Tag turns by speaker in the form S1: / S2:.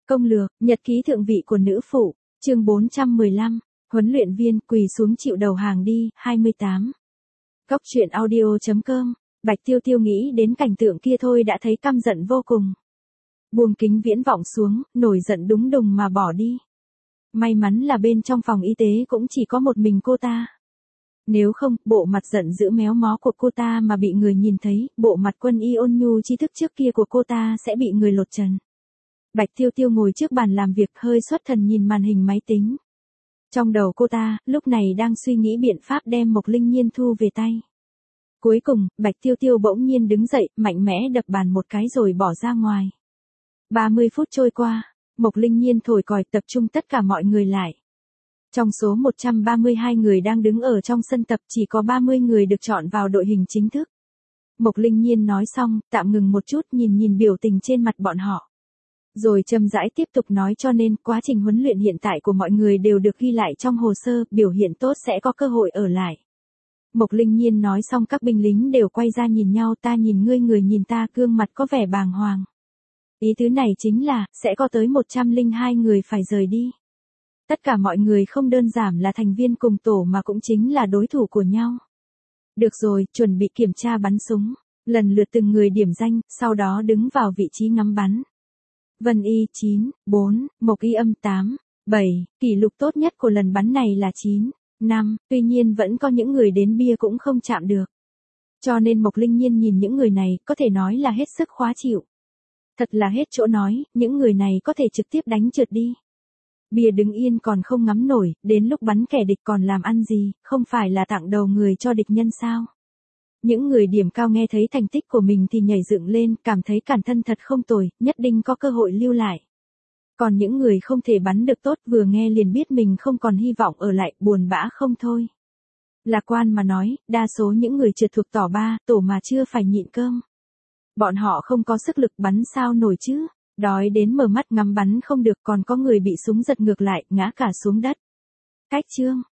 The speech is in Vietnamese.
S1: Công lược, nhật ký thượng vị của nữ phụ, chương 415, huấn luyện viên quỳ xuống chịu đầu hàng đi, 28. Góc truyện audio.com, Bạch Tiêu Tiêu nghĩ đến cảnh tượng kia thôi đã thấy căm giận vô cùng. Buông kính viễn vọng xuống, nổi giận đúng đùng mà bỏ đi. May mắn là bên trong phòng y tế cũng chỉ có một mình cô ta. Nếu không, bộ mặt giận dữ méo mó của cô ta mà bị người nhìn thấy, bộ mặt quân y ôn nhu tri thức trước kia của cô ta sẽ bị người lột trần. Bạch Tiêu Tiêu ngồi trước bàn làm việc hơi xuất thần nhìn màn hình máy tính. Trong đầu cô ta, lúc này đang suy nghĩ biện pháp đem Mộc Linh Nhiên thu về tay. Cuối cùng, Bạch Tiêu Tiêu bỗng nhiên đứng dậy, mạnh mẽ đập bàn một cái rồi bỏ ra ngoài. 30 phút trôi qua, Mộc Linh Nhiên thổi còi tập trung tất cả mọi người lại. Trong số 132 người đang đứng ở trong sân tập chỉ có 30 người được chọn vào đội hình chính thức. Mộc Linh Nhiên nói xong, tạm ngừng một chút nhìn biểu tình trên mặt bọn họ. Rồi chậm rãi tiếp tục nói cho nên quá trình huấn luyện hiện tại của mọi người đều được ghi lại trong hồ sơ, biểu hiện tốt sẽ có cơ hội ở lại. Mộc Linh Nhiên nói xong các binh lính đều quay ra nhìn nhau, ta nhìn ngươi người nhìn ta, gương mặt có vẻ bàng hoàng. Ý tứ này chính là, sẽ có tới 102 người phải rời đi. Tất cả mọi người không đơn giản là thành viên cùng tổ mà cũng chính là đối thủ của nhau. Được rồi, chuẩn bị kiểm tra bắn súng, lần lượt từng người điểm danh, sau đó đứng vào vị trí ngắm bắn. Vân Y 9, 4, Mộc Y âm 8, 7, kỷ lục tốt nhất của lần bắn này là 9, 5, tuy nhiên vẫn có những người đến bia cũng không chạm được. Cho nên Mộc Linh Nhiên nhìn những người này có thể nói là hết sức khó chịu. Thật là hết chỗ nói, những người này có thể trực tiếp đánh trượt đi. Bia đứng yên còn không ngắm nổi, đến lúc bắn kẻ địch còn làm ăn gì, không phải là tặng đầu người cho địch nhân sao? Những người điểm cao nghe thấy thành tích của mình thì nhảy dựng lên, cảm thấy bản thân thật không tồi, nhất định có cơ hội lưu lại. Còn những người không thể bắn được tốt vừa nghe liền biết mình không còn hy vọng ở lại, buồn bã không thôi. Lạc quan mà nói, đa số những người trượt thuộc tổ 3, tổ mà chưa phải nhịn cơm. Bọn họ không có sức lực bắn sao nổi chứ, đói đến mở mắt ngắm bắn không được, còn có người bị súng giật ngược lại, ngã cả xuống đất. Cách chương,